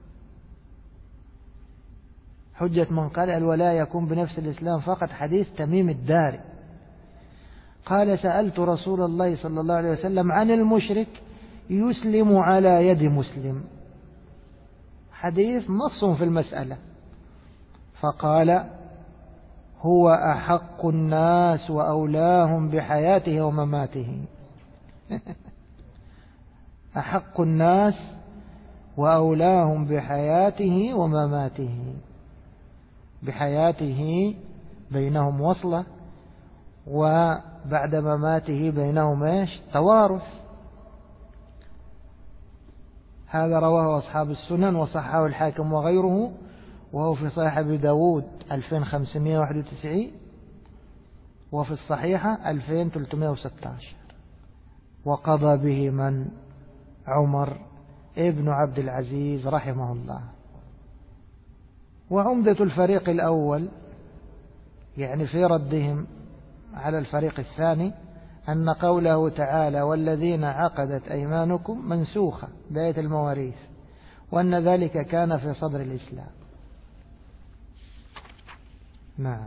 حجة من قال الولاء يكون بنفس الإسلام فقط حديث تميم الداري قال سألت رسول الله صلى الله عليه وسلم عن المشرك يسلم على يد مسلم. حديث نص في المسألة. فقال هو أحق الناس وأولاهم بحياته ومماته أحق الناس وأولاهم بحياته ومماته. بحياته بينهم وصلة، وبعد مماته بينهم ايش؟ توارث. هذا رواه أصحاب السنن وصححه الحاكم وغيره، وهو في صحيح أبي داود 2591، وفي الصحيحة 2316. وقضى به من؟ عمر ابن عبد العزيز رحمه الله. وعمدة الفريق الأول يعني في ردهم على الفريق الثاني أن قوله تعالى والذين عقدت أيمانكم منسوخة بآية المواريث، وأن ذلك كان في صدر الإسلام. نعم.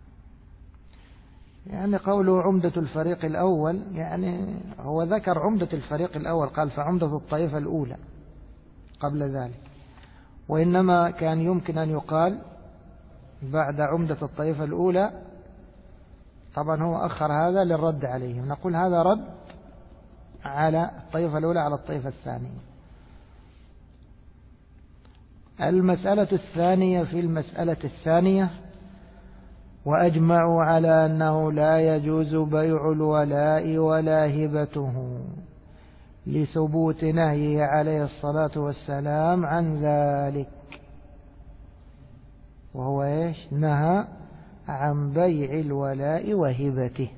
يعني قوله عمدة الفريق الأول، يعني هو ذكر عمدة الفريق الأول، قال فعمدة الطائفة الأولى قبل ذلك، وإنما كان يمكن أن يقال بعد عمدة الطائفة الأولى. طبعا هو أخر هذا للرد عليهم، نقول هذا رد على الطائفة الأولى على الطائفة الثانية. المسألة الثانية في المسألة الثانية: وأجمعوا على أنه لا يجوز بيع الولاء ولا هبته لثبوت نهيه عليه الصلاة والسلام عن ذلك. وهو إيش؟ نهى عن بيع الولاء وهبته.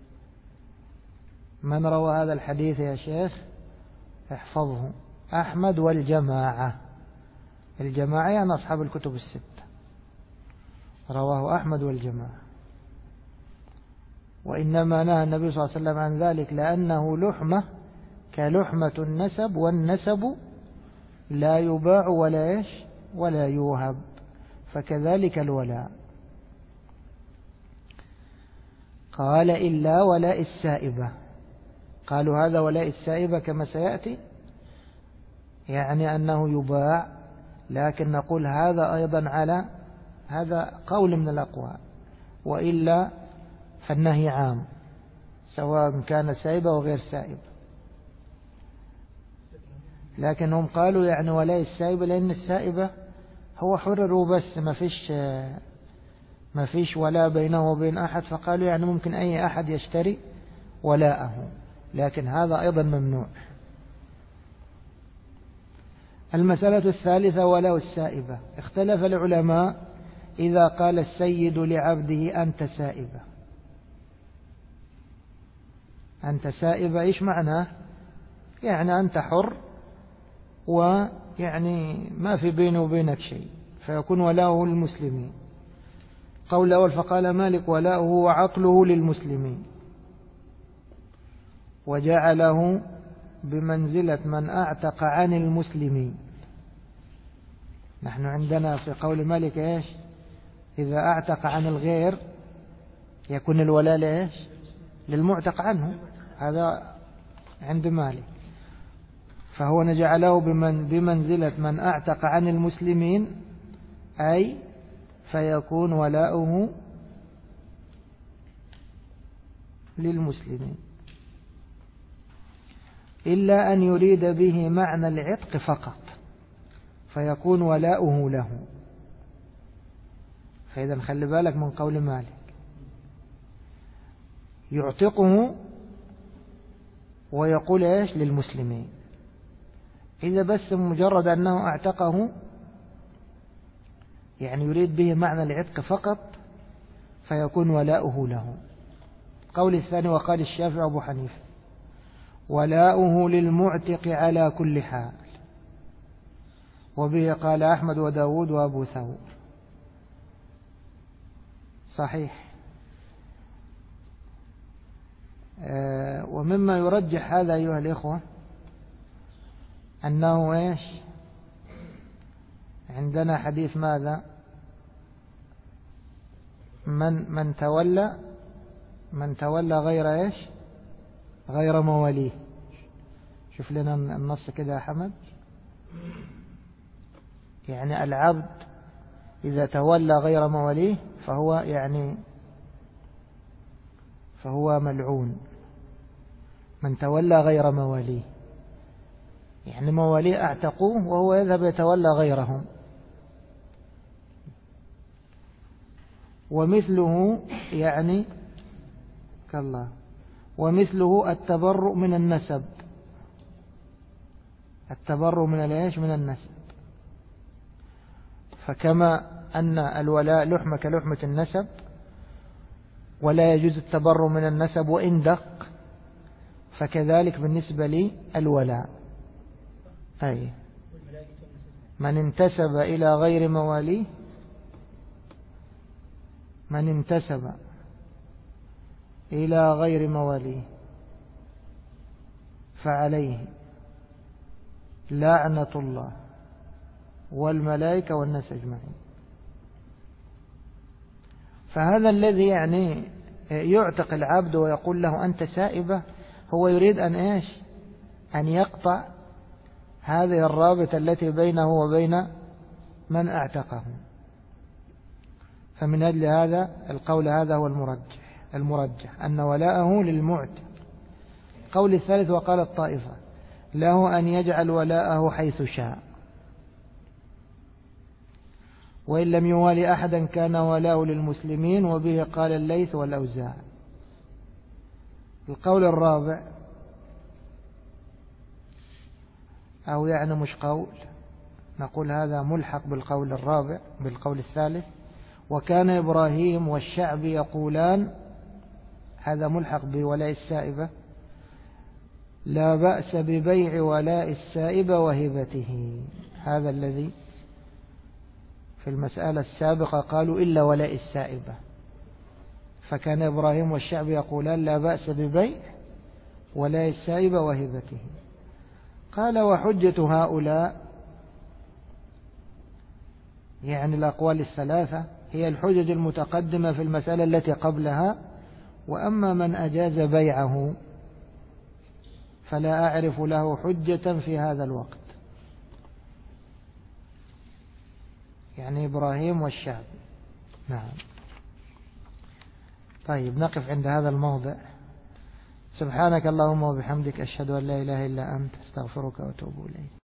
من روى هذا الحديث يا شيخ؟ احفظه: أحمد والجماعة. الجماعة يعني أصحاب الكتب الستة، رواه أحمد والجماعة. وإنما نهى النبي صلى الله عليه وسلم عن ذلك لأنه لحمة كلحمة النسب، والنسب لا يباع ولا إيش ولا يوهب، فكذلك الولاء. قال إلا ولاء السائبة. قالوا هذا ولاء السائبة كما سيأتي، يعني أنه يباع، لكن نقول هذا أيضا على هذا قول من الأقوال، وإلا فالنهي عام سواء كان سائبة أو غير سائبة. لكن هم قالوا يعني ولاء السائبة لأن السائبة هو حرر وبس، ما فيش ولاء بينه وبين أحد، فقالوا يعني ممكن أي أحد يشتري ولاءه، لكن هذا أيضا ممنوع. المسألة الثالثة: ولاء السائبة. اختلف العلماء إذا قال السيد لعبده أنت سائبة. أنت سائبة إيش معناه؟ يعني أنت حر، ويعني ما في بينه وبينك شيء، فيكون ولاؤه للمسلمين. قول الأول فقال مالك: ولاؤه وعقله للمسلمين، وجعله بمنزلة من أعتق عن المسلمين. نحن عندنا في قول مالك إيش؟ إذا أعتق عن الغير يكون الولاء لإيش؟ للمعتق عنه، هذا عند مالك. فهو نجعله بمنزلة من أعتق عن المسلمين، أي فيكون ولاؤه للمسلمين، إلا أن يريد به معنى العتق فقط، فيكون ولاؤه له. فإذا خلي بالك من قول مالك، يعتقه ويقول إيش؟ للمسلمين. إذا بس مجرد أنه اعتقه يعني يريد به معنى العتق فقط، فيكون ولاؤه له. قول الثاني: وقال الشافعي أبو حنيفة: ولاؤه للمعتق على كل حال. وبه قال أحمد وداود وأبو ثور. صحيح. ومما يرجح هذا أيها الإخوة أنه إيش؟ عندنا حديث ماذا؟ من تولى غير إيش؟ غير مواليه. شوف لنا النص كده يا حمد. يعني العبد إذا تولى غير مواليه فهو ملعون، من تولى غير مواليه. يعني مواليه أعتقوه وهو يذهب يتولى غيرهم. ومثله يعني كالله ومثله التبرؤ من النسب. التبرؤ من الإيش؟ من النسب. فكما أن الولاء لحمة كلحمة النسب، ولا يجوز التبرؤ من النسب وإن دق، فكذلك بالنسبة لي الولاء. أي من انتسب إلى غير مواليه، من انتسب إلى غير مواليه فعليه لعنة الله والملائكة والناس أجمعين. فهذا الذي يعني يعتق العبد ويقول له أنت سائبة، هو يريد أن إيش؟ أن يقطع هذه الرابطة التي بينه وبين من أعتقه. فمن أجل هذا القول هذا هو المرجح أن ولاءه للمعتق. قول الثالث وقال الطائفة له أن يجعل ولاءه حيث شاء، وإن لم يوالي أحدا كان ولاءه للمسلمين، وبه قال الليث والأوزاع. القول الرابع، أو يعني مش قول، نقول هذا ملحق بالقول الرابع بالقول الثالث، وكان إبراهيم والشعب يقولان، هذا ملحق بولاء السائبة، لا بأس ببيع ولاء السائبة وهبته. هذا الذي في المسألة السابقة قالوا إلا ولاء السائبة، فكان إبراهيم والشعب يقولان لا بأس ببيع ولاء السائبة وهبته. قال وحجة هؤلاء يعني الأقوال الثلاثة هي الحجج المتقدمة في المسألة التي قبلها، وأما من أجاز بيعه فلا أعرف له حجة في هذا الوقت، يعني إبراهيم والشعب. نعم. طيب نقف عند هذا الموضع. سبحانك اللهم وبحمدك أشهد أن لا إله إلا أنت، استغفرك وأتوب إليك.